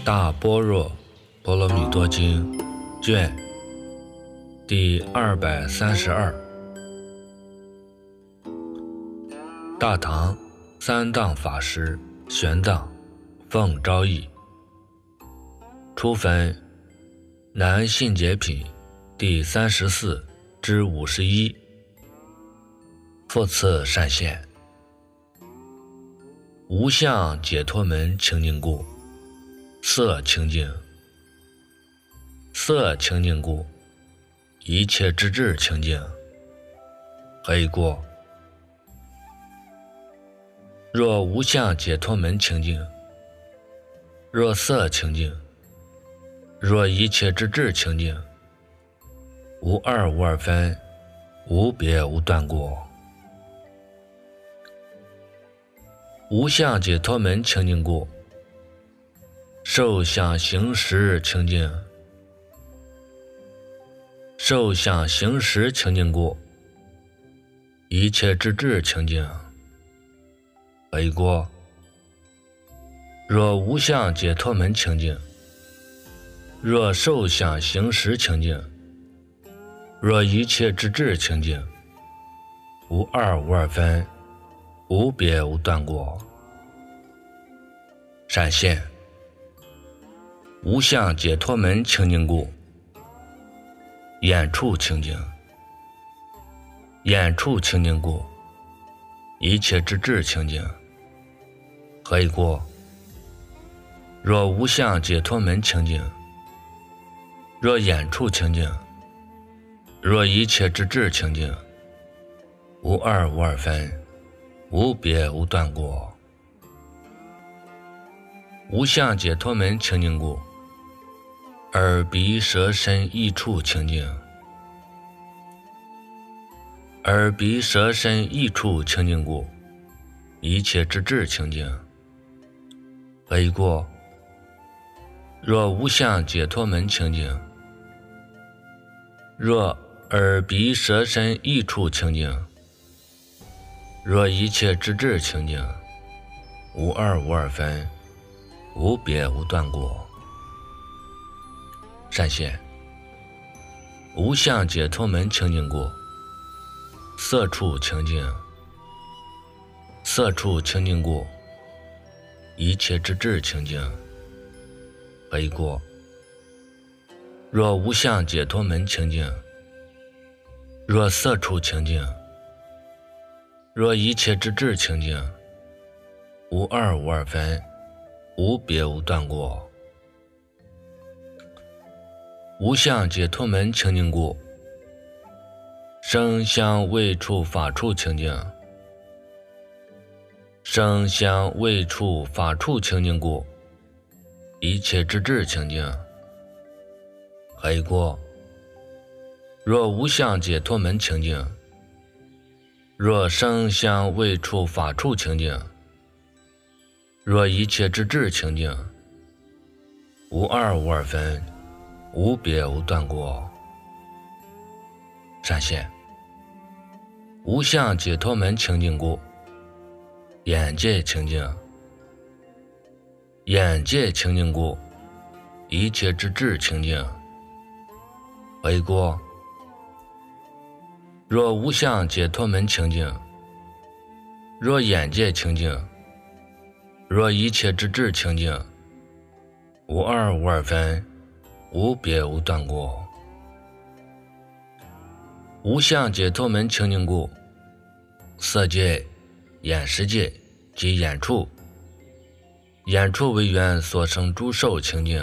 大般若波罗蜜多经卷第232，大唐三藏法师玄奘奉诏译，初分南信解品第34至51，复次善现无相解脱门清净故，色清净，色清净故，一切之智清净，何以故？若无相解脱门清净，若色清净，若一切之智清净，无二无二分，无别无断过。无相解脱门清净故，受想行识清净，受想行识清净故，一切之智清净，何以故？若无相解脱门清净，若受想行识清净，若一切之智清净，无二无二分，无别无断过。善现无相解脱门清净故，眼处清净，眼处清净故，一切之智清净，何以故？若无相解脱门清净，若眼处清净，若一切之智清净，无二无二分，无别无断过。无相解脱门清净故，耳鼻舌身意处清净，耳鼻舌身意处清净故，一切之智清净，何以故？若无相解脱门清净，若耳鼻舌身意处清净，若一切之智清净，无二无二分，无别无断过。善现无相解脱门清净故，色处清净，色处清净故，一切之智清净，何以故？若无相解脱门清净，若色处清净，若一切之智清净，无二无二分，无别无断过。无相解脱门清净故，声香味触法处清净，声香味触法处清净故，一切之智清净，何以故？若无相解脱门清净，若声香味触法处清净，若一切之智清净，无二无二分，无别无断过。善现无相解脱门清净故，眼界清净，眼界清净故，一切之智清净，何以故？若无相解脱门清净，若眼界清净，若一切之智清净，无二无二分，无别无断过。无相解脱门清净故，色界、眼识界及眼处，眼处为缘所生诸受清净，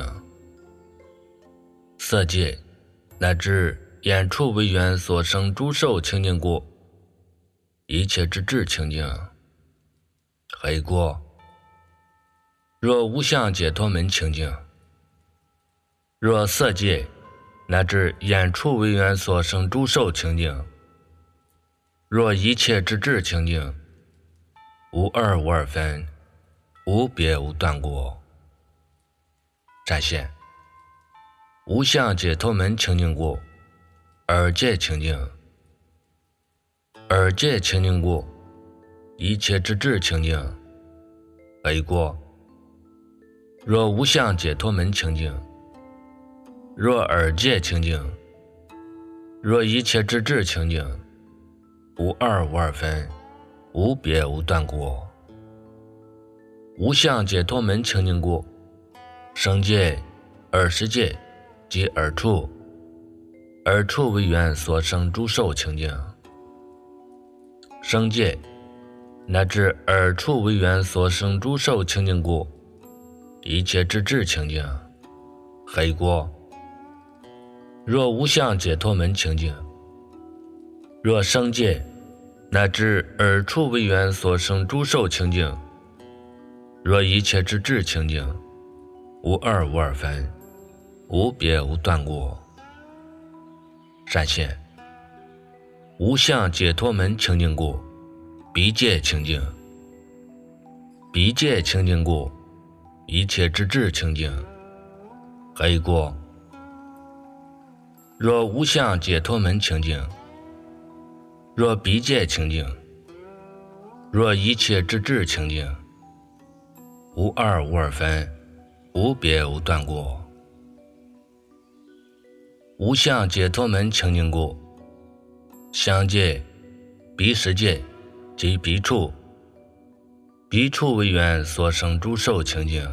色界乃至眼处为缘所生诸受清净故，一切之智清净，何以故？若无相解脱门清净，若色界乃至眼处为缘所生诸受清净，若一切之智清净，无二无二分，无别无断过。善现无相解脱门清净故，耳界清净，耳界清净故，一切之智清净，何以故？ 若无相解脱门清净，若二界清净，若一切之智清净，无二无二分，无别无断过。无相解脱门清净故，生界、二十界及二处，二处为缘所生诸受清净。生界乃至二处为缘所生诸受清净故，一切之智清净。黑过。若无相解脱门清净，若生界乃至二处为缘所生诸受清净，若一切之智清净，无二无二分，无别无断过。善现。无相解脱门清净故，彼界清净。彼界清净故，一切之智清净。黑过。若无相解脱门清净，若彼界清净，若一切之智清净，无二无二分，无别无断过。无相解脱门清净故，相界、彼十界及彼处，彼处为缘所生诸受清净。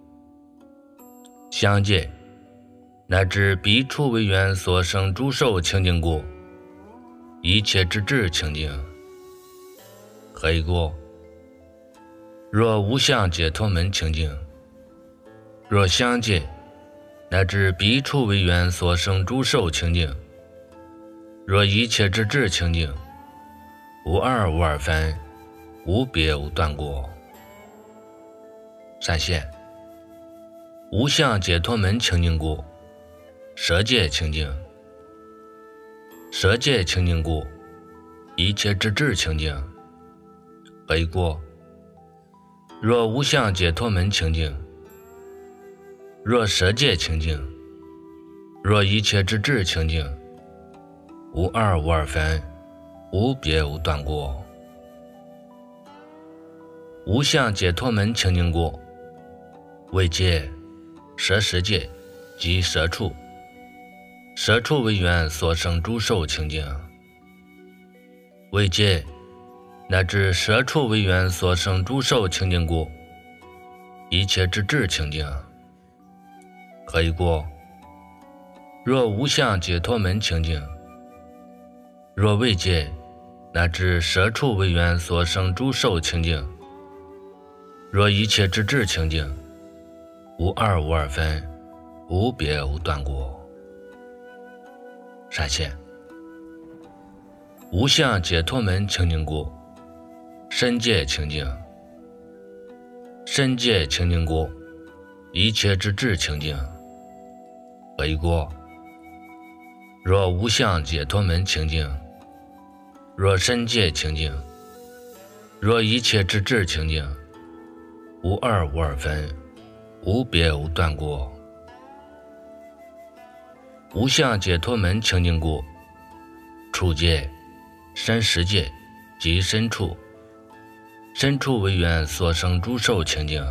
相界乃至彼处为缘所生诸受清净故，一切之智清净。黑过。若无相解脱门清净，若相界乃至彼处为缘所生诸受清净，若一切之智清净，无二无二分，无别无断过。善现。无相解脱门清净故，舍界清净。舍界清净故，一切之智清净。黑过。若无相解脱门清净，若舍界清净，若一切之智清净，无二无二分，无别无断过。无相解脱门清净故，为界、舍十界及舍处，舍处为缘所生诸受清净。为界乃至舍处为缘所生诸受清净故，一切之智清净。黑过。若无相解脱门清净，若为界乃至舍处为缘所生诸受清净，若一切之智清净，无二无二分，无别无断过。善现。无相解脱门清净故，身界清净。身界清净故，一切之智清净。黑过。若无相解脱门清净，若身界清净，若一切之智清净，无二无二分，无别无断过。无相解脱门清净故，处界、身十界及身处，身处为缘所生诸受清净。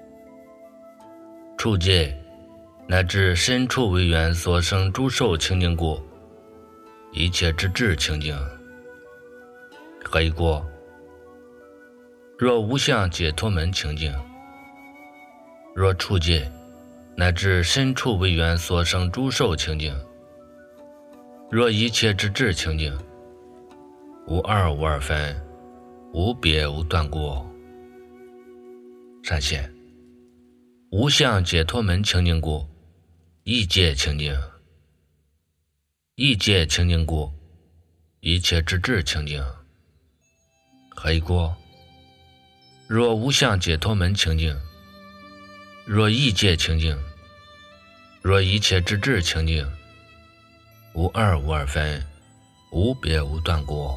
处界乃至身处为缘所生诸受清净故，一切之智清净。黑过。若无相解脱门清净，若处界乃至身处为缘所生诸受清净，若一切之智清净，无二无二分，无别无断过。善现。无相解脱门清净故，意界清净。意界清净故，一切之智清净。黑过。若无相解脱门清净，若意界清净，若一切之智清净，无二无二分，无别无断过。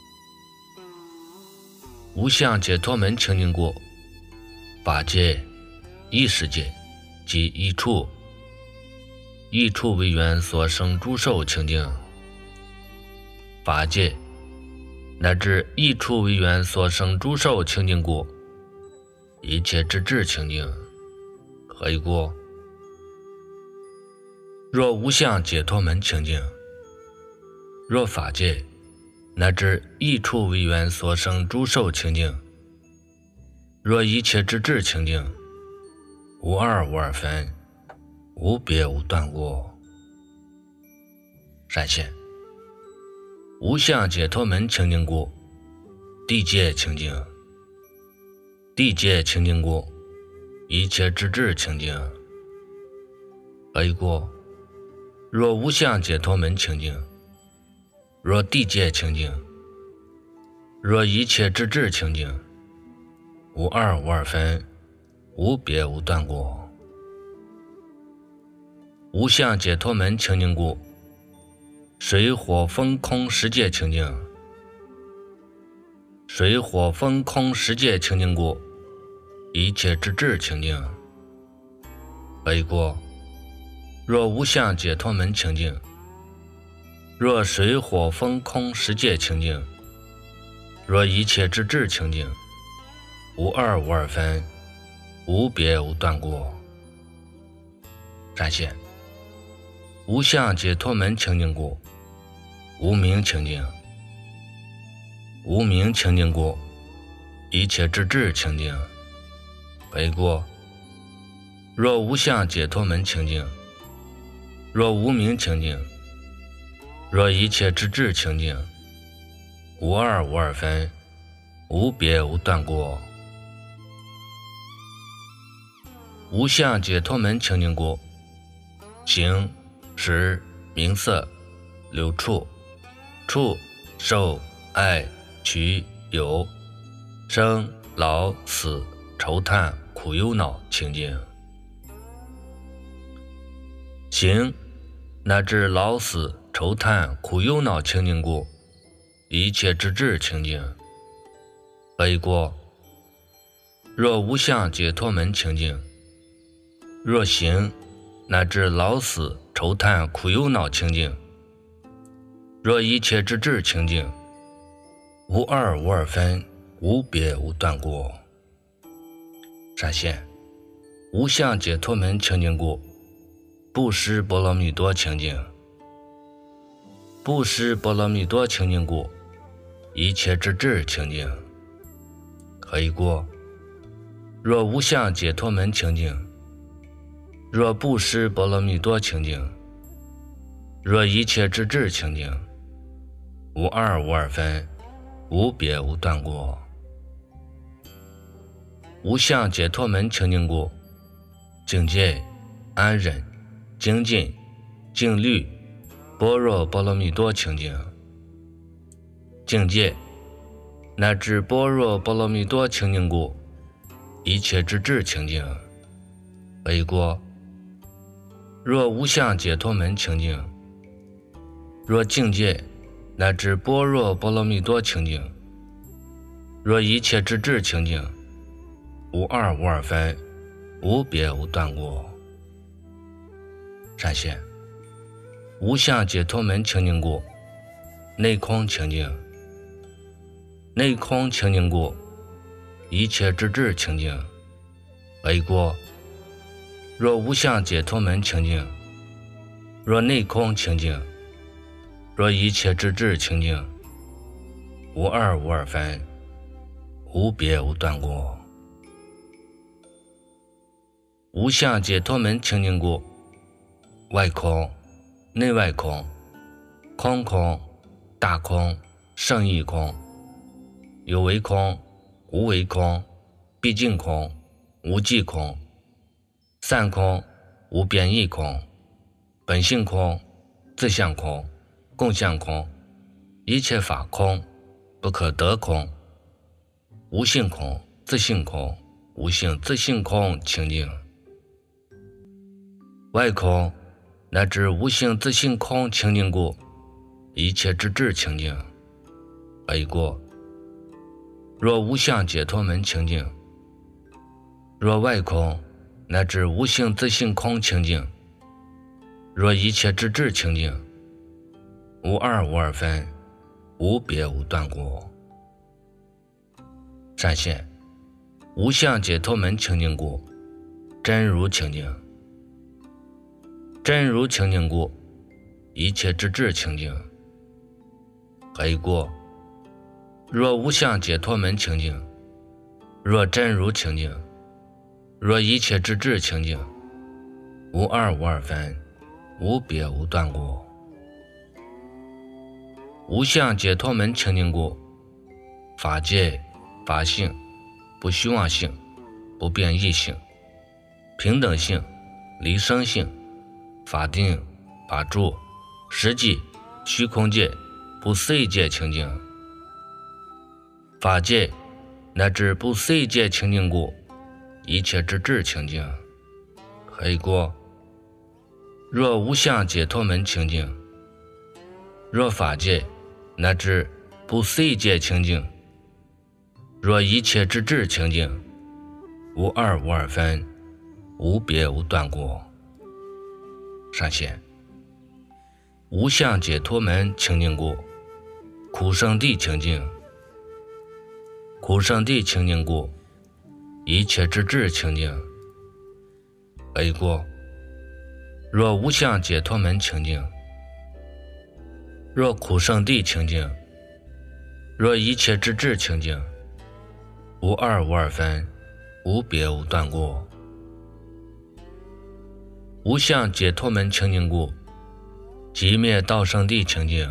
无相解脱门清净故，八界、一十界及一处，一处为缘所生诸受清净。八界乃至一处为缘所生诸受清净故，一切之智清净。 黑过。若无相解脱门清净，若法界乃至一处为缘所生诸受清净，若一切之智清净，无二无二分，无别无断过。闪现无相解脱门清净故，地界清净，地界清净故，一切之智清净。黑过。若无相解脱门清净，若地界清净，若一切之智清净，无二无二分，无别无断过。无相解脱门清净故，水火风空十界清净，水火风空十界清净故，一切之智清净。黑过。若无相解脱门清净，若水火风空十界清净，若一切之智清净，无二无二分，无别无断过。闪现无相解脱门清净故，无明清净，无明清净故，一切之智清净。黑过。若无相解脱门清净，若无明清净，若一切之智清净，无二无二分，无别无断过。无相解脱门清净故，形识名色六处触受爱取有生老死愁叹苦忧恼清净。形乃至老死愁叹苦忧恼清净故，一切之智清净。黑过。若无相解脱门清净，若形乃至老死愁叹苦忧恼清净，若一切之智清净，无二无二分，无别无断过。闪现无相解脱门清净故，布施波罗蜜多清净，布施波罗蜜多清净故，一切之智清净。黑过。若无相解脱门清净，若布施波罗蜜多清净，若一切之智清净，无二无二分，无别无断过。无相解脱门清净故，境界安忍精进静虑般若波罗蜜多清净。境界乃至般若波罗蜜多清净故，一切之智清净。黑过。若无相解脱门清净，若境界乃至般若波罗蜜多清净，若一切之智清净，无二无二分，无别无断过。闪现无相解脱门清净故，内空清净，内空清净故，一切之智清净。黑过。若无相解脱门清净，若内空清净，若一切之智清净，无二无二分，无别无断过。无相解脱门清净故，外空内外空，空空大空胜义空，有为空无为空，毕竟空无际空，散空无变异空，本性空自相空共相空，一切法空不可得空，无性空自性空无性自性空清净。外空乃至无性自性空清净故，一切之智清净。黑过。若无相解脱门清净，若外空乃至无性自性空清净，若一切之智清净，无二无二分，无别无断过。闪现无相解脱门清净故， 真如清净。真如清净故，一切之智清净。还有过，若无相解脱门清净，若真如清净，若一切之智清净，无二无二分，无别无断故。无相解脱门清净故，法界、法性、不虚妄性、不变异性、平等性、离生性、法定、法住、实际、虚空界、不思议界清净。法界乃至不思议界清净故，一切之智清净。还有过，若无相解脱门清净，若法界乃至不思议界清净，若一切之智清净，无二无二分，无别无断故。上线无相解脱门清净故，苦圣地清净。苦圣地清净故，一切之智清净。还有过，若无相解脱门清净，若苦圣地清净，若一切之智清净，无二无二分，无别无断故。无相解脱门清净故，寂灭道圣地清净。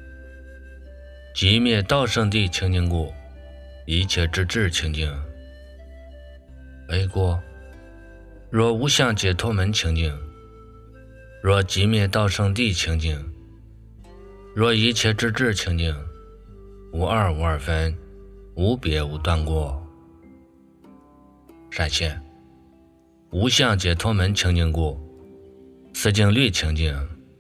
寂灭道圣地清净故，一切之智清净。还有过，若无相解脱门清净，若寂灭道圣地清净，若一切之智清净，无二无二分，无别无断故。闪现无相解脱门清净故，四境律清净。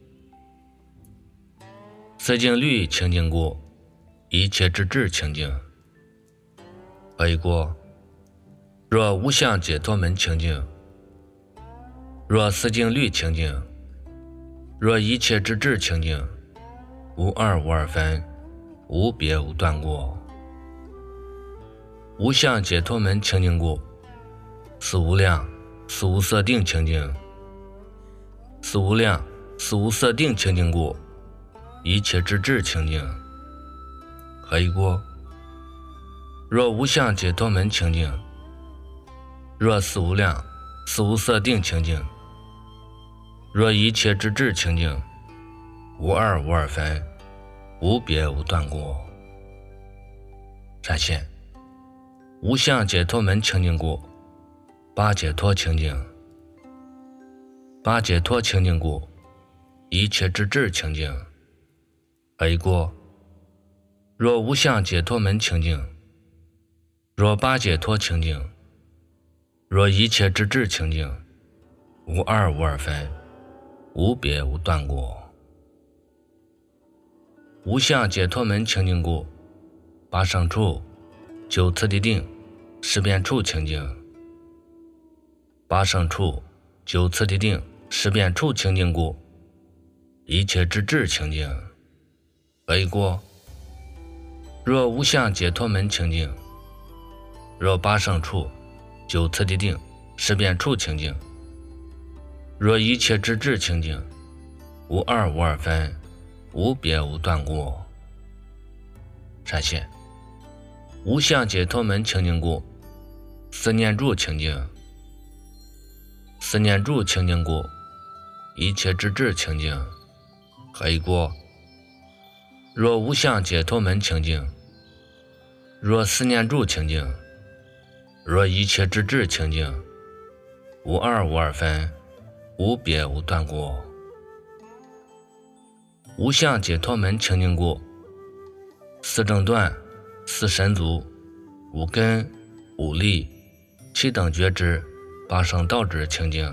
四境律清净故，一切之智清净。还有过，若无相解脱门清净，若四境律清净，若一切之智清净，无二无二分，无别无断故。无相解脱门清净故，四无量、四无色定清净。四无量、四无色定清净故，一切之智清净。还有过，若无相解脱门清净，若四无量、四无色定清净，若一切之智清净，无二无二分，无别无断故。闪现无相解脱门清净故，八解脱清净。八解脱清净故，一切之智清净。还有过，若无相解脱门清净，若八解脱清净，若一切之智清净，无二无二分，无别无断故。无相解脱门清净故，八胜处、九次第定、十遍处清净。八胜处、九次第定、十遍处清净故，一切之智清净。还有过，若无相解脱门清净，若八胜处、九次第定、十遍处清净，若一切之智清净，无二无二分，无别无断故。闪现无相解脱门清净故，四念住清净。四念住清净故，一切之智清净。还有过，若无相解脱门清净，若四念住清净，若一切之智清净，无二无二分，无别无断故。无相解脱门清净故，四正断、四神足、五根、五力、七等觉知、八圣道智清净。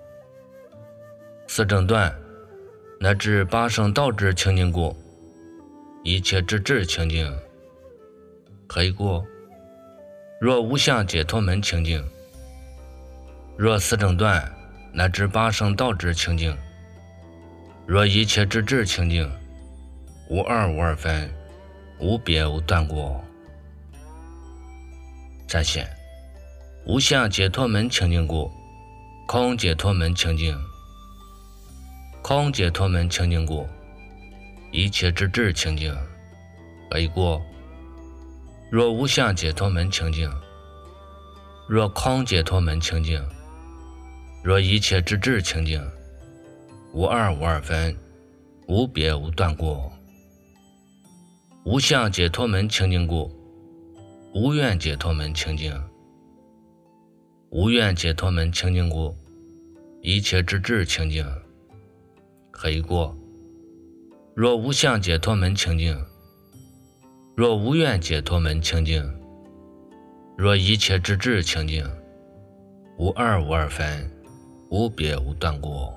四正断乃至八圣道智清净故，一切之智清净。还有过，若无相解脱门清净，若四正断乃至八圣道智清净，若一切之智清净，无二无二分，无别无断故。展现无相解脱门清净故， 空解脱门清净，空解脱门清净故，一切之智清净。何过？若无相解脱门清净，若空解脱门清净，若一切之智清净，无二无二分，无别无断过。无相解脱门清净故，无愿解脱门清净，无愿解脱门清净故，一切之智清净。何过？若无相解脱门清净，若无愿解脱门清净，若一切之智清净，无二无二分，无别无断过。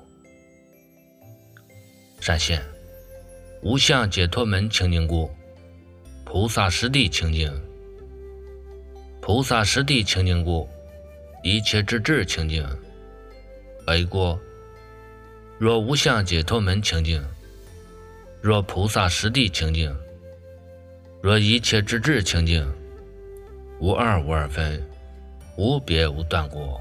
善现，无相解脱门清净故，菩萨实地清净，菩萨实地清净故，一切之智清净。何过？若无相解脱门清净，若菩萨实地清净，若一切之智清净，无二无二分，无别无断过。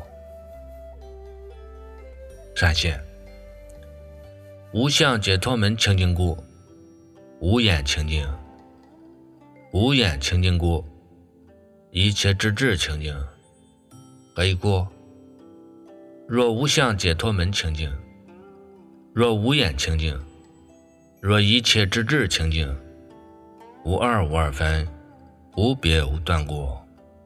善现，无相解脱门清净故，无眼清净，无眼清净故，一切之智清净。何过？若无相解脱门清净，若无眼清净，若一切之智清净，无二无二分，无别无断过。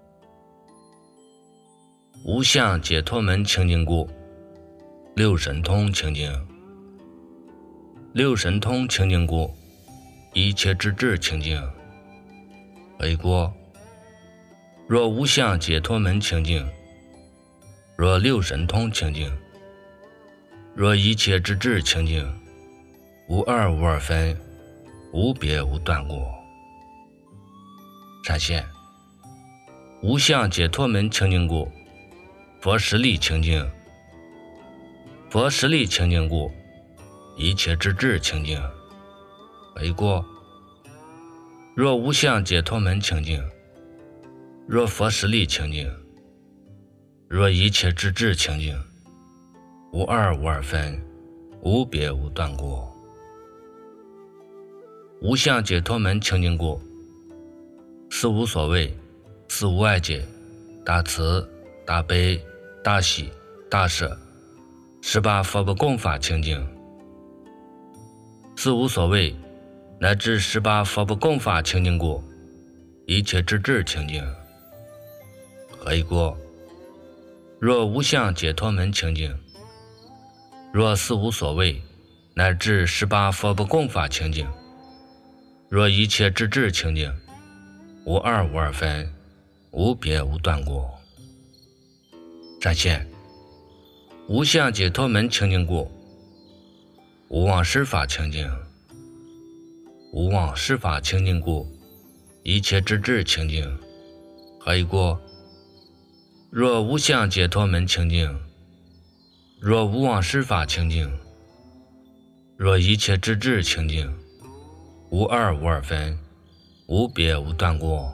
无相解脱门清净故，六神通清净，六神通清净故，一切之智清净。何过？若无相解脱门清净，若六神通清净，若一切之智清净，无二无二分，无别无断过。善现，无相解脱门清净故，佛实力清净，佛实力清净故，一切之智清净。何过？若无相解脱门清净，若佛实力清净，若一切之智清净，无二无二分，无别无断过。无相解脱门清净故，四无所谓，四无碍解，大慈大悲大喜大舍，18佛不共法清净。四无所谓乃至18佛不共法清净故，一切之智清净。何过？若无相解脱门清净，若四无所谓乃至18佛不共法清净，若一切之智清净，无二无二分，无别无断过。善现，无相解脱门清净故，无妄施法清净，无妄施法清净故，一切之智清净。何过？若无相解脱门清净，若无妄施法清净，若一切之智清净，无二无二分，无别无断过。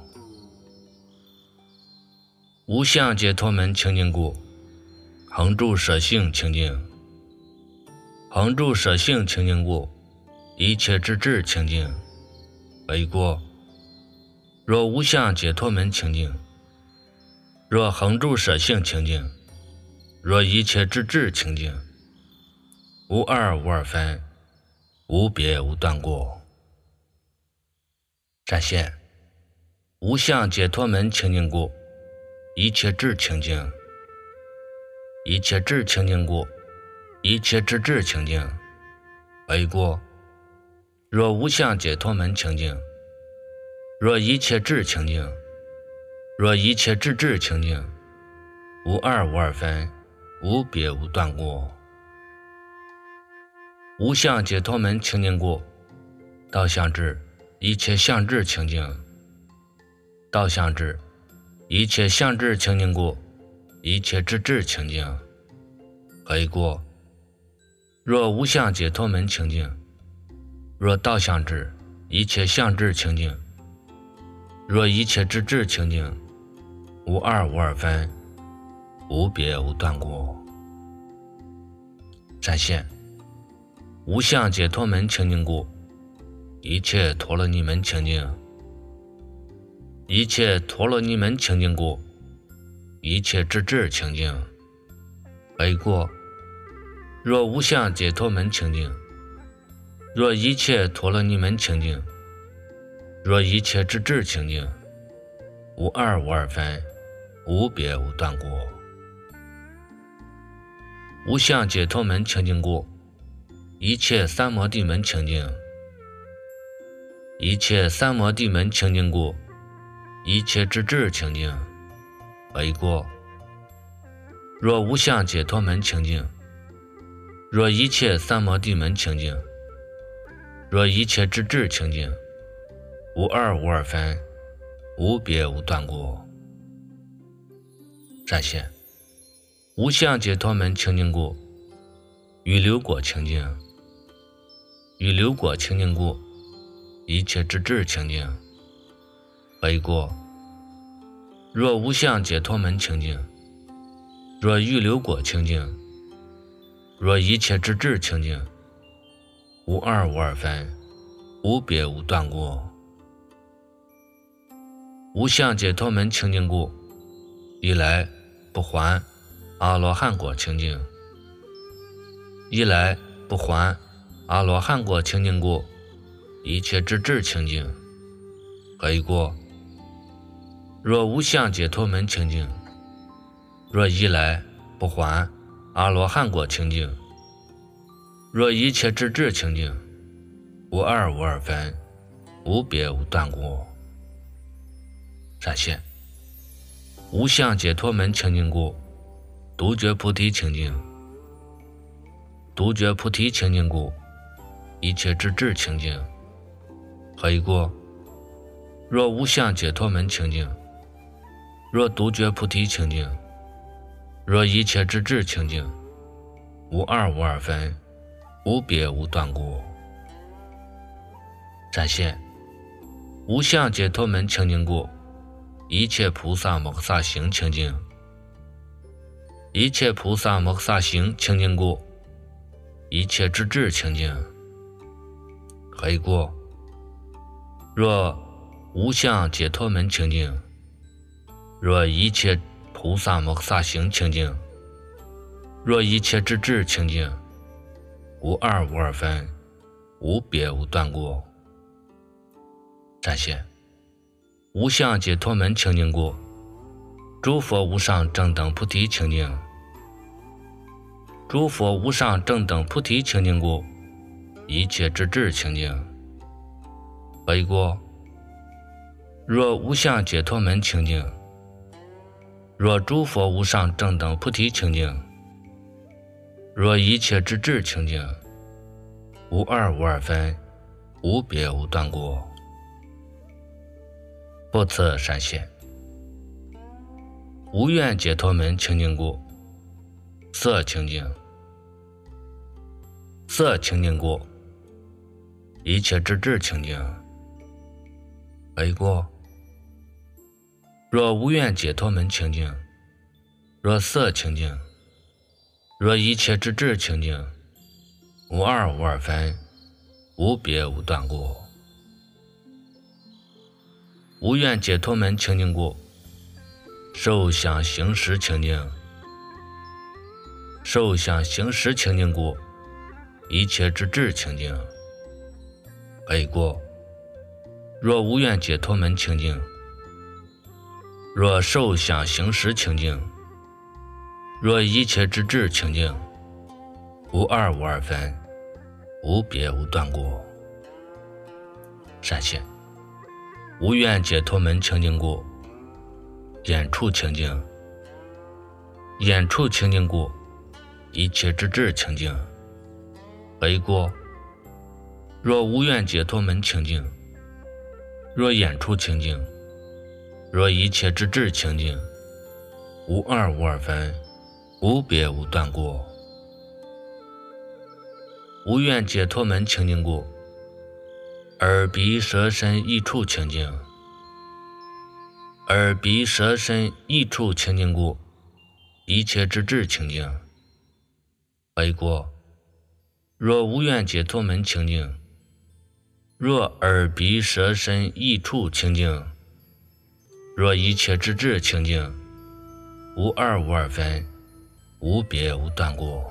无相解脱门清净故，恒住舍性清净，恒住舍性清净故，一切之智清净。何过？若无相解脱门清净，若恒住舍性清净，若一切之智清净，无二无二分，无别无断过。善现，无相解脱门清净故，一切智清净，一切智清净故，一切之智清净。何过？若无相解脱门清净，若一切智清净，若一切之智清净，无二无二分，无别无断过。无相解脱门清净故，道相智，一切相智清净，道相智，一切相智清净故，一切之智清净。何过？若无相解脱门清净，若道相智，一切相智清净，若一切之智清净，无二无二分，无别无断过。 展现无相解脱门清净故，一切陀罗尼门清净，一切陀罗尼门清净故，一切智智清净。为过若无相解脱门清净，若一切陀罗尼门清净，若一切智智清净，无二无二分，无别无断过。无相解脱门清净故，一切三摩地门清净，一切三摩地门清净故，一切智智清净。为过若无相解脱门清净，若一切三摩地门清净，若一切智智清净，无二无二分，无别无断过。展现无相解脱门清净故，与流果清净，与流果清净故，一切智智清净。为过若无相解脱门清净，若欲流果清净，若一切智智清净，无二无二分，无别无断过。无相解脱门清净故，一来不还阿罗汉果清净，一来不还阿罗汉果清净故，一切智智清净。为过若无相解脱门清净，若一来不还阿罗汉果清净，若一切智智清净，无二无二分，无别无断过。展现无相解脱门清净故，独觉菩提清净，独觉菩提清净故，一切智智清净。为过若无相解脱门清净，若独觉菩提清净，若一切智智清净，无二无二分，无别无断过。展现无相解脱门清净故，一切菩萨摩诃萨行清净，一切菩萨摩诃萨行清净故，一切智智清净。为过若无相解脱门清净，若一切菩萨摩诃萨行清净，若一切智智清净，无二无二分，无别无断过。展现无相解脱门清净故，诸佛无上正等菩提清净，诸佛无上正等菩提清净故，一切智智清净。为过若无相解脱门清净，若诸佛无上正等菩提清净，若一切智智清净，无二无二分，无别无断过。不测闪现无愿解脱门清净故，色清净，色清净故，一切智智清净。为过若无愿解脱门清净，若色清净，若一切智智清净，无二无二分，无别无断过。无愿解脱门清净故，受想行识清净，受想行识清净故，一切智智清净。为过若无愿解脱门清净，若受想行识清净，若一切智智清净，无二无二分，无别无断过。闪现无愿解脱门清净故，眼处清净，眼处清净故，一切智智清净。为过若无愿解脱门清净，若眼处清净，若一切智智清净，无二无二分，无别无断过。无愿解脱门清净故，耳鼻舌身意处清净，耳鼻舌身意处清净故，一切智智清净。为过若无愿解脱门清净，若耳鼻舌身意处清净，若一切之智清净，无二无二分，无别无断过。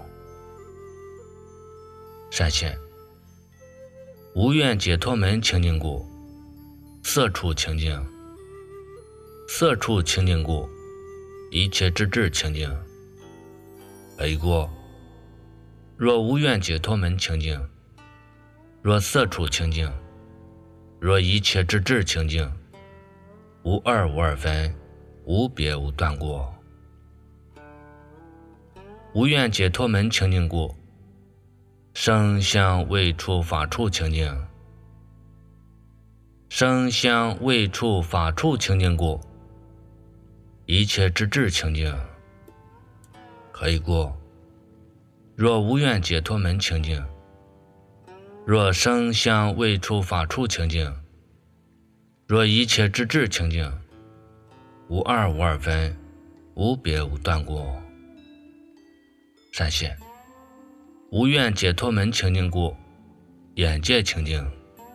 善现，无愿解脱门清净故，色处清净，色处清净故，一切之智清净。A过，若无愿解脱门清净，若色处清净，若一切之智清净，无二无二分，无别无断过。无愿解脱门清净故，声香味触法处清净，声香味触法处清净故，一切之智清净。可以过，若无愿解脱门清净，若声香味触法处清净，若一切之智清净，无二无二分，无别无断过。善现，无愿解脱门清净故，眼界清净，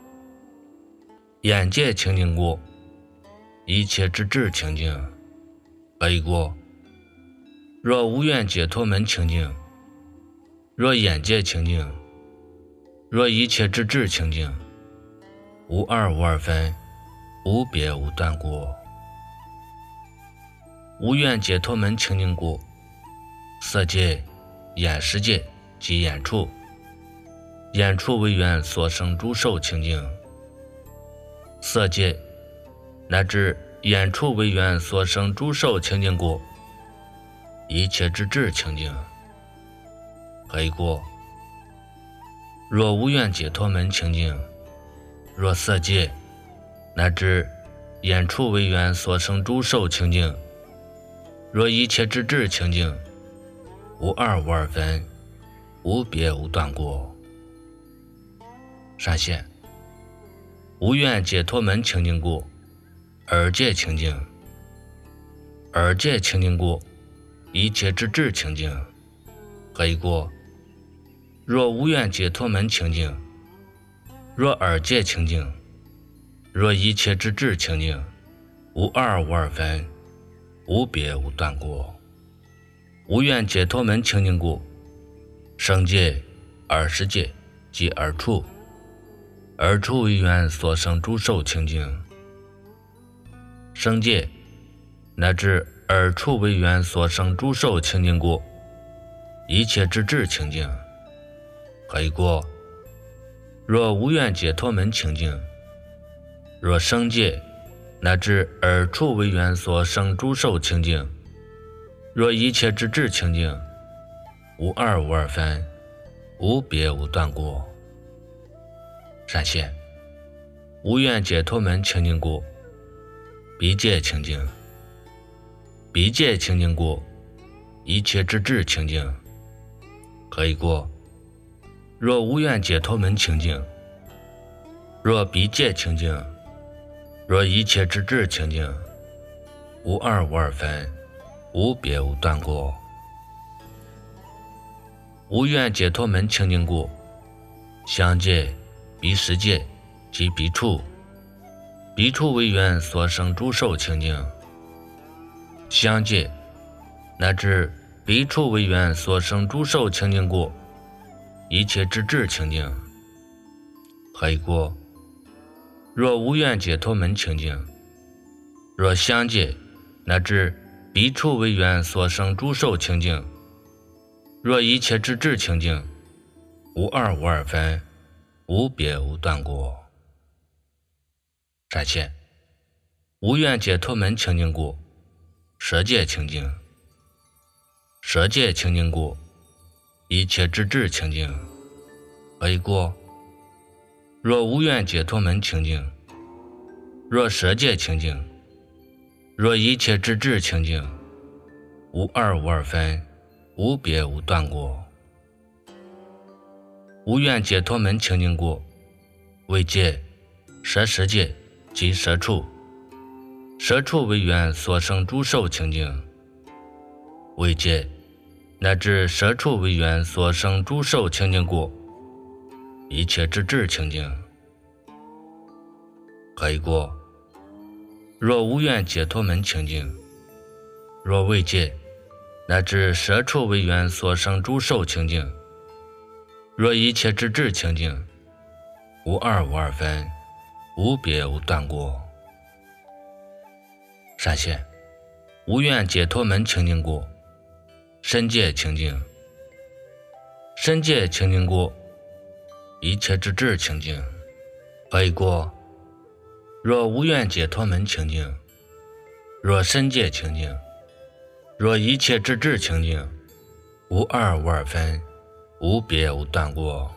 眼界清净故，一切之智清净。A过，若无愿解脱门清净，若眼界清净，若一切之智清净，无二无二分，无别无断过。无愿解脱门清净故，色界、眼识界及眼处，眼处为缘所生诸受清净，色界乃至眼处为缘所生诸受清净故，一切之智清净。A过，若无愿解脱门清净，若色界乃至眼处为缘所生诸受清净，若一切之智清净，无二无二分，无别无断过。善现，无愿解脱门清净故，耳界清净，耳界清净故，一切之智清净。A过，若无愿解脱门清净，若耳界清净，若一切之智清净，无二无二分，无别无断过。无愿解脱门清净故，声界、耳识界及耳处，耳处为缘所生诸受清净，声界乃至耳处为缘所生诸受清净故，一切之智清净。A过，若无愿解脱门清净，若声界乃至耳处为缘所生诸受清净，若一切之智清净，无二无二分，无别无断过。善现，无愿解脱门清净故，鼻界清净，鼻界清净故，一切之智清净。A过，若无愿解脱门清净，若鼻界清净，若一切之智清净，无二无二分，无别无断过。无愿解脱门清净故，香界、鼻识界及鼻处，鼻处为缘所生诸受清净，香界乃至鼻处为缘所生诸受清净故，一切之智清净。A过，若无愿解脱门清净，若香界乃至鼻处为缘所生诸受清净，若一切之智清净，无二无二分，无别无断过。善现，无愿解脱门清净故，舌界清净，舌界清净故，一切之智清净。A过，若无愿解脱门清净，若舌界清净，若一切之智清净，无二无二分，无别无断过。无愿解脱门清净故，为界、舌识界及舌处，舌处为缘所生诸受清净，为界乃至舌处为缘所生诸受清净故， 一切之智清净。可以过。若无愿解脱门清净，若未戒，乃至舍处为缘所生诸受清净，若一切之智清净，无二无二分，无别无断过。善现，无愿解脱门清净过，身界清净，身界清净过，一切之智清净。可以过。若无愿解脱门清净，若身界清净，若一切之智清净，无二无二分，无别无断过。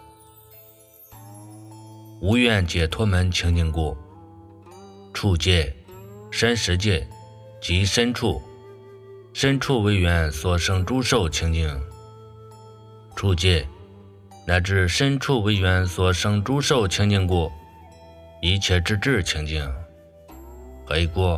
无愿解脱门清净过，处界、身实界及身处，身处为缘所生诸受清净，处界乃至身处为缘所生诸受清净过，一切之智清净。可以过。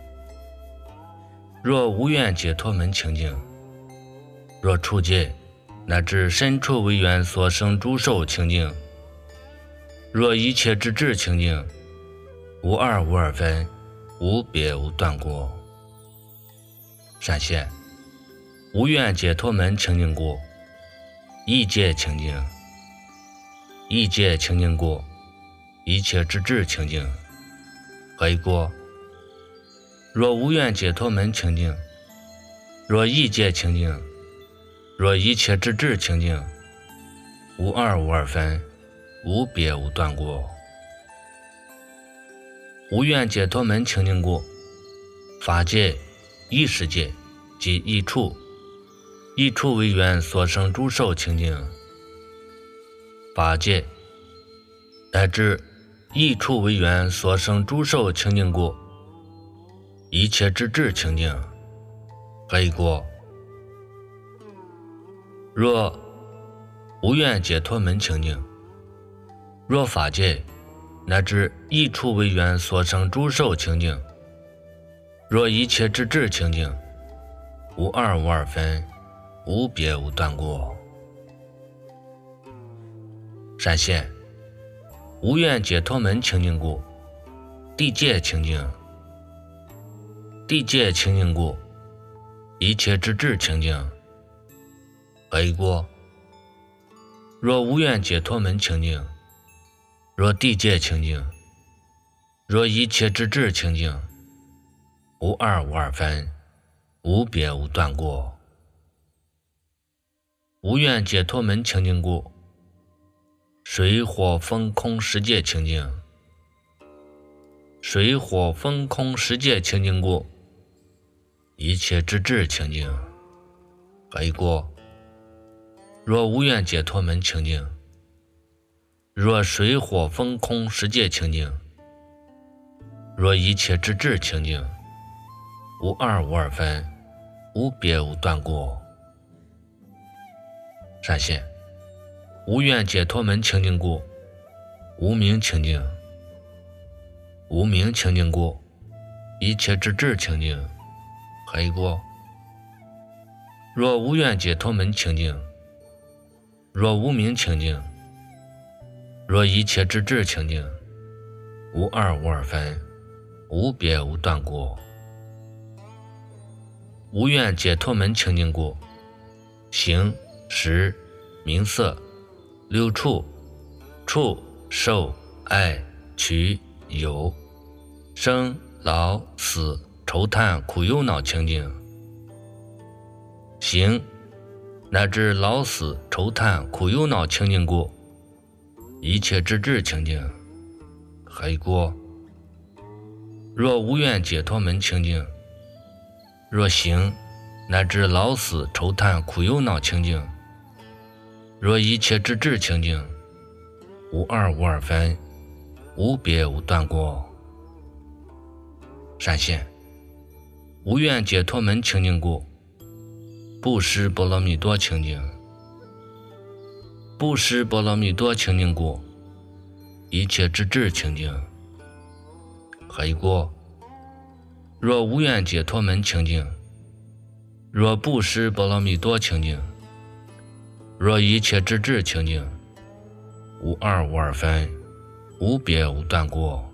若无愿解脱门清净，若处界乃至身处为缘所生诸受清净，若一切之智清净，无二无二分，无别无断过。善现，无愿解脱门清净过，意界清净，意界清净过，一切之智清净。可以过。若无愿解脱门清净，若意界清净，若一切之智清净，无二无二分，无别无断过。无愿解脱门清净过，法界、意识界及意处，意处为缘所生诸受清净，法界乃至意处为缘所生诸受清净过，一切之智清净。可以过。若无愿解脱门清净，若法界乃至意处为缘所生诸受清净，若一切之智清净，无二无二分，无别无断过。善现，无愿解脱门清净过，地界清净，地界清净过，一切之智清净。可以过。若无愿解脱门清净，若地界清净，若一切之智清净，无二无二分，无别无断过。无愿解脱门清净过，水火风空十界清净，水火风空十界清净过，一切之智清净。可以过。若无愿解脱门清净，若水火风空十界清净，若一切之智清净，无二无二分，无别无断过。善现，无愿解脱门清净过，无明清净，无明清净过，一切之智清净。可以过。若无愿解脱门清净，若无明清净，若一切之智清净，无二无二分，无别无断过。无愿解脱门清净过，形、识、名色、六处、触、受、爱、取、有、生、老、死、愁叹、苦忧恼清净。形乃至老死愁叹苦忧恼清净过，一切之智清净。可以过。若无愿解脱门清净，若形乃至老死愁叹苦忧恼清净，若一切之智清净，无二无二分，无别无断过。善现，无愿解脱门清净过，布施波罗蜜多清净，布施波罗蜜多清净过，一切之智清净。可以过。若无愿解脱门清净，若布施波罗蜜多清净，若一切之智清净， 无二无二分，无别无断过。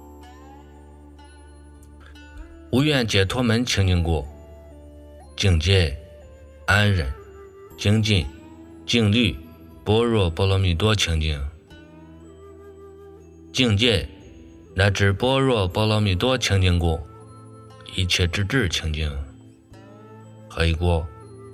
无愿解脱门清净过，境界安忍、精进、静虑、般若波罗蜜多清净。境界乃至般若波罗蜜多清净过，一切之智清净。何以过？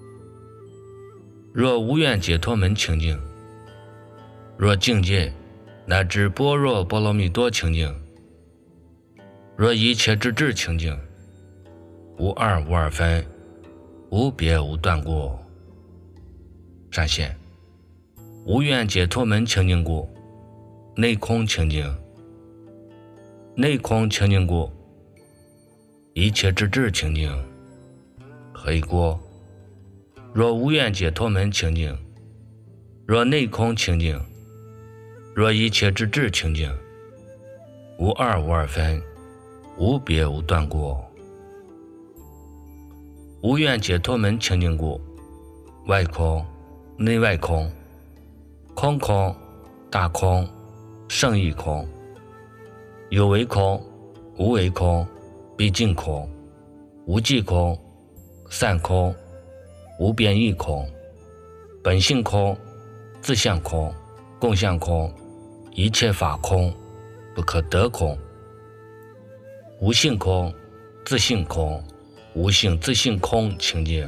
若无愿解脱门清净，若境界乃至般若波罗蜜多清净，若一切之智清净，无二无二分，无别无断过。闪现无愿解脱门清净过，内空清净。内空清净过，一切之智清净。何以过？若无愿解脱门清净，若内空清净，若一切之智清净，无二无二分，无别无断过。无愿解脱门清净过，外空、内外空，空空、大空、圣义空，有为空、无为空，毕竟空、无际空、散空、无边义空，本性空、自相空、共相空，一切法空，不可得空，无性空、自性空、无性自性空清净。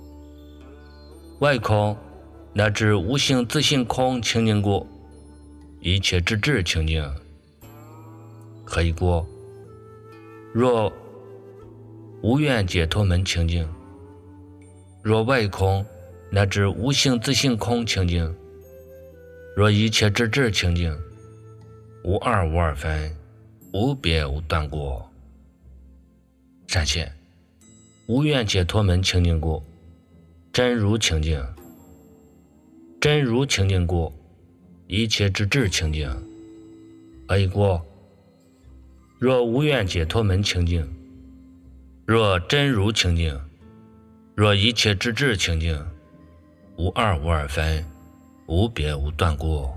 外空乃至无性自性空清净过，一切之智清净。何以过？若无愿解脱门清净，若外空乃至无性自性空清净，若一切之智清净，无二无二分，无别无断过。闪现无愿解脱门清净过，真如清净。真如清净过，一切之智清净。何以过？若无愿解脱门清净，若真如清净，若一切之智清净，无二无二分，无别无断过。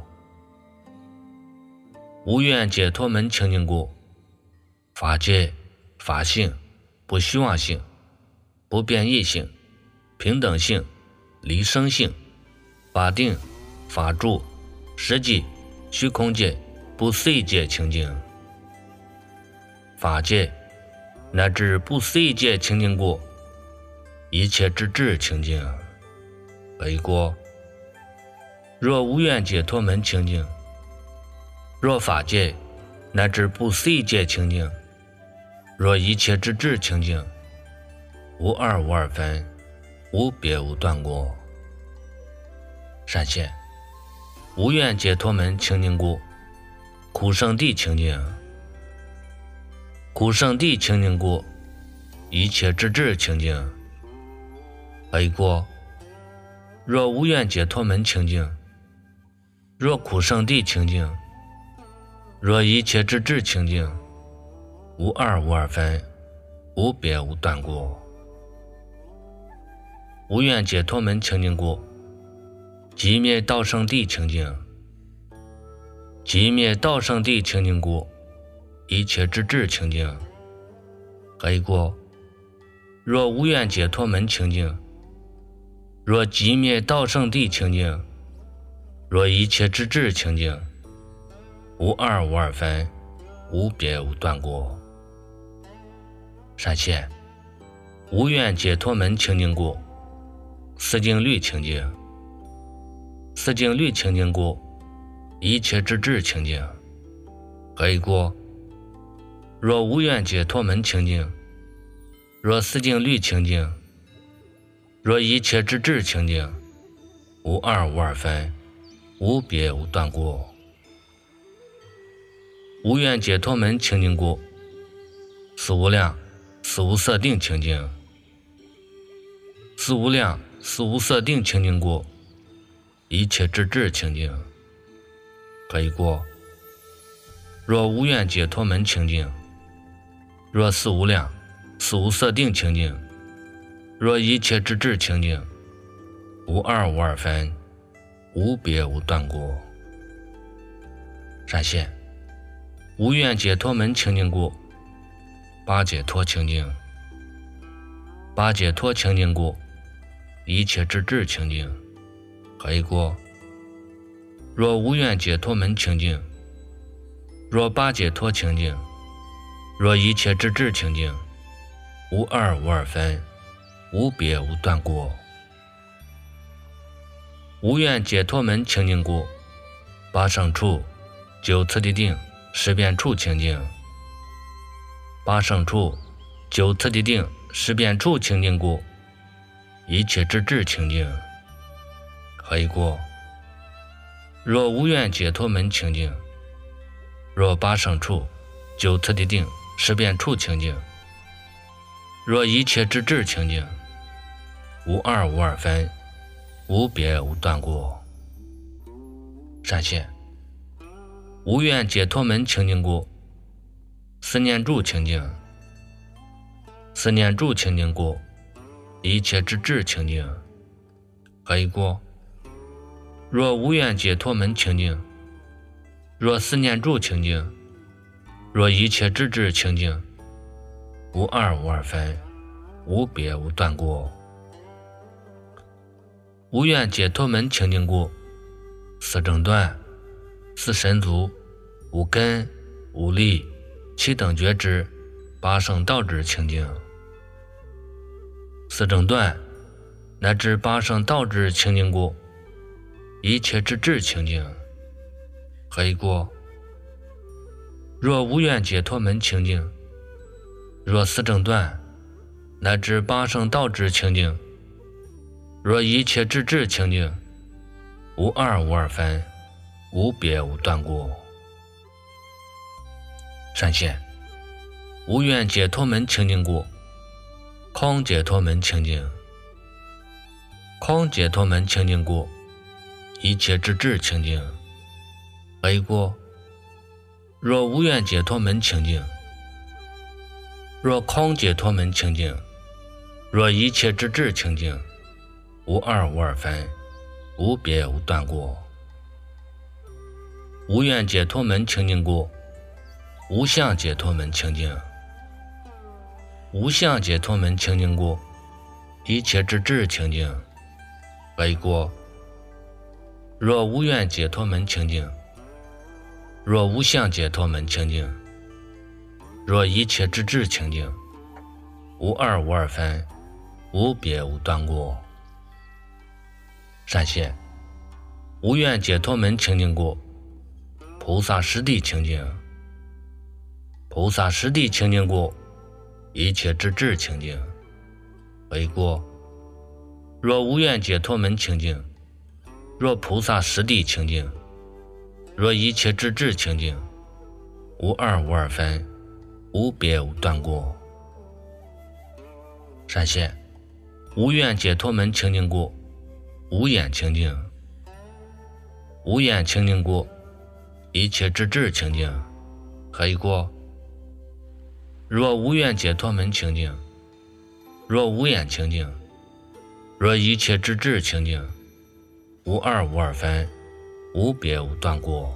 无愿解脱门清净过，法界、法性、不虚妄性、不变异性、平等性、离生性、法定、法住、实际、虚空界、不思议界清净。法界乃至不思议界清净过，一切之智清净。何以过？若无愿解脱门清净，若法界乃至不思议界清净，若一切之智清净，无二无二分，无别无断过。闪现无愿解脱门清净过，苦圣地清净。苦圣地清净过，一切之智清净。何以过？若无愿解脱门清净，若苦圣地清净，若一切之智清净，无二无二分，无别无断过。无愿解脱门清净过，寂灭道圣地清净。寂灭道圣地清净过，一切之智清净。何以过？若无愿解脱门清净，若寂灭道圣地清净，若一切之智清净，无二无二分，无别无断过。闪现无愿解脱门清净过，思净律清净。思净律清净过，一切之智清净。何以过？若无愿解脱门清净，若思净律清净，若一切之智清净，无二无二分，无别无断过。无愿解脱门清净过，思无量、思无色定清净。思无量、思无色定清净过，一切之智清净。何以过？若无愿解脱门清净，若思无量、思无色定清净，若一切之智清净，无二无二分，无别无断过。 闪现无愿解脱门清净故，八解脱清净，八解脱清净故，一切之智清净。黑过若无愿解脱门清净，若八解脱清净，若一切之智清净，无二无二分，无别无断过。无愿解脱门清净故，八圣处九次第定十遍处清净，八圣处九次第定十遍处清净故，一切之智清净。黑过若无愿解脱门清净，若八圣处九次第定十遍处清净，若一切之智清净，无二无二分，无别无断过。闪现无愿解脱门清净故，思念住清净，思念住清净故，一切之智清净。黑过若无愿解脱门清净，若思念住清净，若一切之智清净，无二无二分，无别无断过。无愿解脱门清净故，四正断四神足五根五力七等觉知八圣道之清净。四正断乃至八圣道之清净故，一切之智清净。黑过若无愿解脱门清净，若四正断乃至八圣道之清净，若一切之智清净，无二无二分，无别无断过。闪现无愿解脱门清净故，空解脱门清净，空解脱门清净故，一切之智清净。黑过若无愿解脱门清净，若空解脱门清净，若一切之智清净，无二无二分，无别无断过。无愿解脱门清净故，无相解脱门清净，无相解脱门清净故，一切之智清净。黑过若无愿解脱门清净，若无相解脱门清净，若一切之智清净，无二无二分，无别无断过。闪现无愿解脱门清净故，菩萨实地清净，菩萨实地清净故，一切之智清净。黑过若无愿解脱门清净，若菩萨实地清净，若一切之智清净，无二无二分，无别无断过。闪现无愿解脱门清净故，无眼清净，无眼清净故，一切之智清净。黑过若无愿解脱门清净，若无眼清净，若一切之智清净，无二无二分，无别无断过。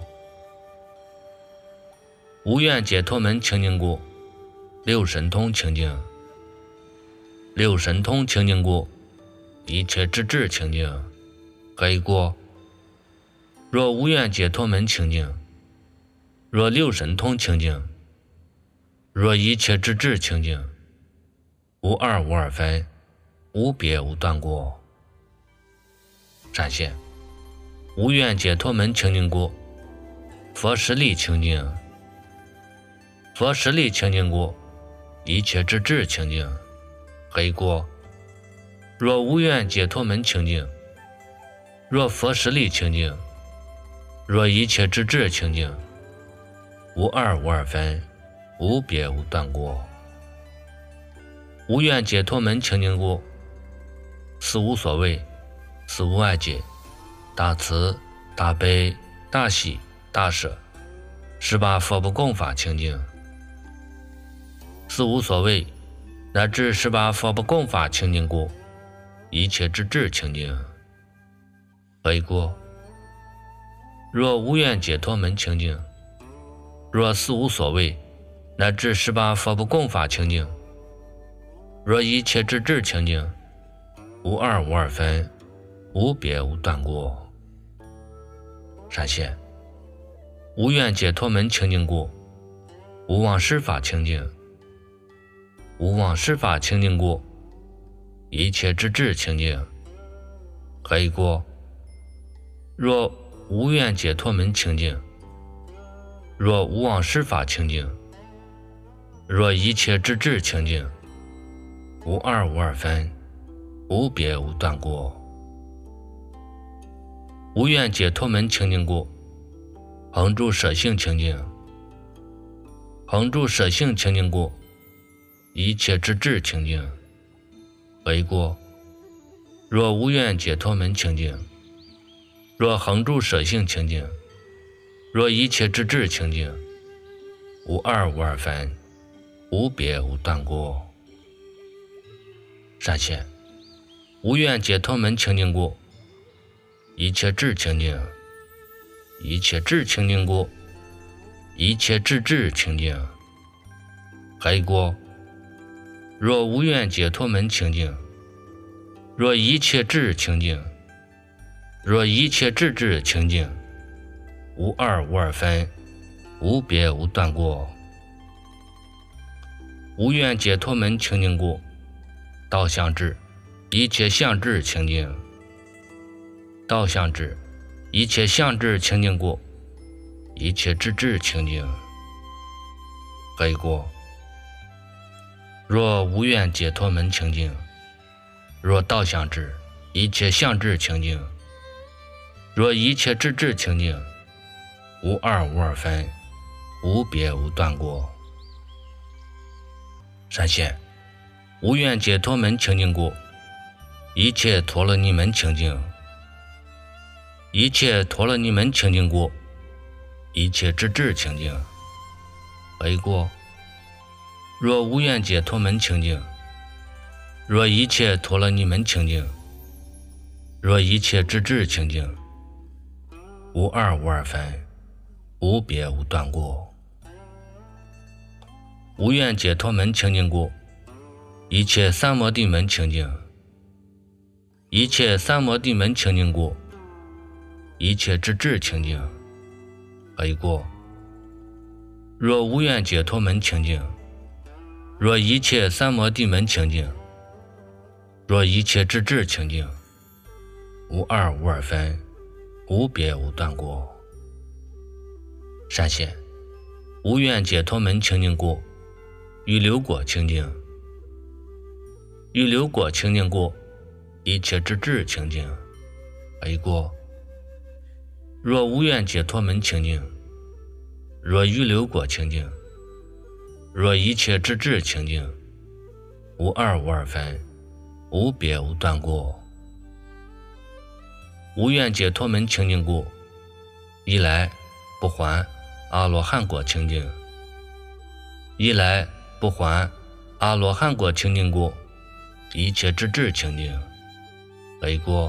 无愿解脱门清净故，六神通清净，六神通清净故，一切之智清净。黑过若无愿解脱门清净，若六神通清净，若一切之智清净，无二无二分，无别无断过。闪现无愿解脱门清净故，佛实力清净，佛实力清净故，一切之智清净。黑过若无愿解脱门清净，若佛实力清净，若一切之智清净，无二无二分，无别无断过。无愿解脱门清净故，四无所谓，四无碍解，大慈大悲大喜大舍，18佛不共法清净。四无所谓乃至18佛不共法清净故，一切之智清净。黑过若无愿解脱门清净， 若四无所谓，乃至18佛不共法清净。若一切之智清净，无二无二分，无别无断过。闪现无愿解脱门清净故，无妄施法清净，无妄施法清净故，一切之智清净。何以故？若无愿解脱门清净，若无妄施法清净，若一切之智清净，无二无二分，无别无断过。无愿解脱门清净故，恒住舍性清净，恒住舍性清净故，一切之智清净。何以故？若无愿解脱门清净，若恒住舍性清净，若一切之智清净，无二无二分，无别无断过。闪现无愿解脱门清净故，一切智清净，一切智清净故，一切智智清净。何以故？若无愿解脱门清净，若一切智清净，若一切智智清净，无二无二分，无别无断过。无愿解脱门清净故，道相智，一切相智清净，道相智，一切相智清净故，一切智智清净。何以故？若无愿解脱门清净，若道相智，一切相智清净，若一切智智清净，无二无二分，无别无断过。闪现无愿解脱门清净故，一切陀罗尼门清净，一切陀罗尼门清净故，一切智智清净。何以故？若无愿解脱门清净，若一切陀罗尼门清净，若一切智智清净，无二无二分，无别无断过。无愿解脱门清净故，一切三摩地门清净，一切三摩地门清净故，一切智智清净。何以故？若无愿解脱门清净，若一切三摩地门清净，若一切智智清净，无二无二分，无别无断过。闪现无愿解脱门清净故，欲流果清净，欲流果清净故，一切智智清净。何以故？若无愿解脱门清净，若欲流果清净，若一切智智清净，无二无二分，无别无断过。无愿解脱门清净故，一来不还阿罗汉果清净，一来不还阿罗汉果清净故，一切智智清净。何以故？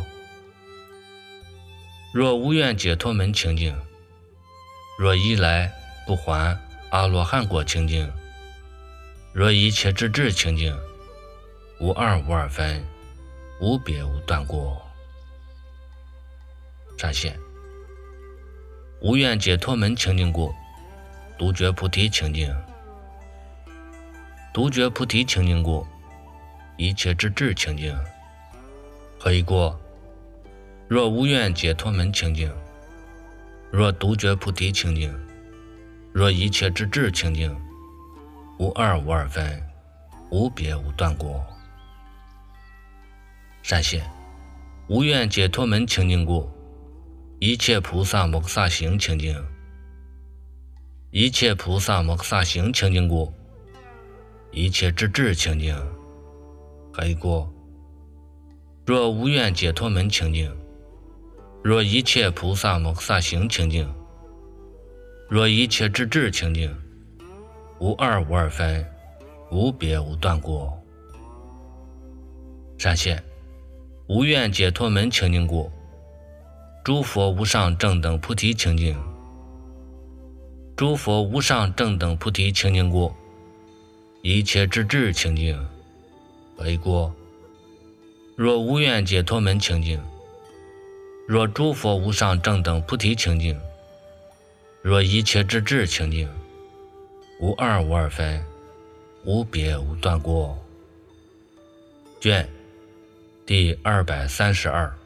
若无愿解脱门清净，若一来不还阿罗汉果清净，若一切智智清净，无二无二分，无别无断过。闪现无愿解脱门清净故，独觉菩提清净，独觉菩提清净故，一切智智清净。何以故？若无愿解脱门清净，若独觉菩提清净，若一切智智清净，无二无二分，无别无断过。闪现无愿解脱门清净故，一切菩萨摩诃萨行清净，一切菩萨摩诃萨行清净故，一切智智清净。何以故？若无愿解脱门清净，若一切菩萨摩诃萨行清净，若一切智智清净，无二无二分，无别无断过。闪现无愿解脱门清净故，诸佛无上正等菩提清净， 诸佛无上正等菩提清净过，一切之智清净。为过，若无愿解脱门清净，若诸佛无上正等菩提清净，若一切之智清净，无二无二分，无别无断过。卷第232。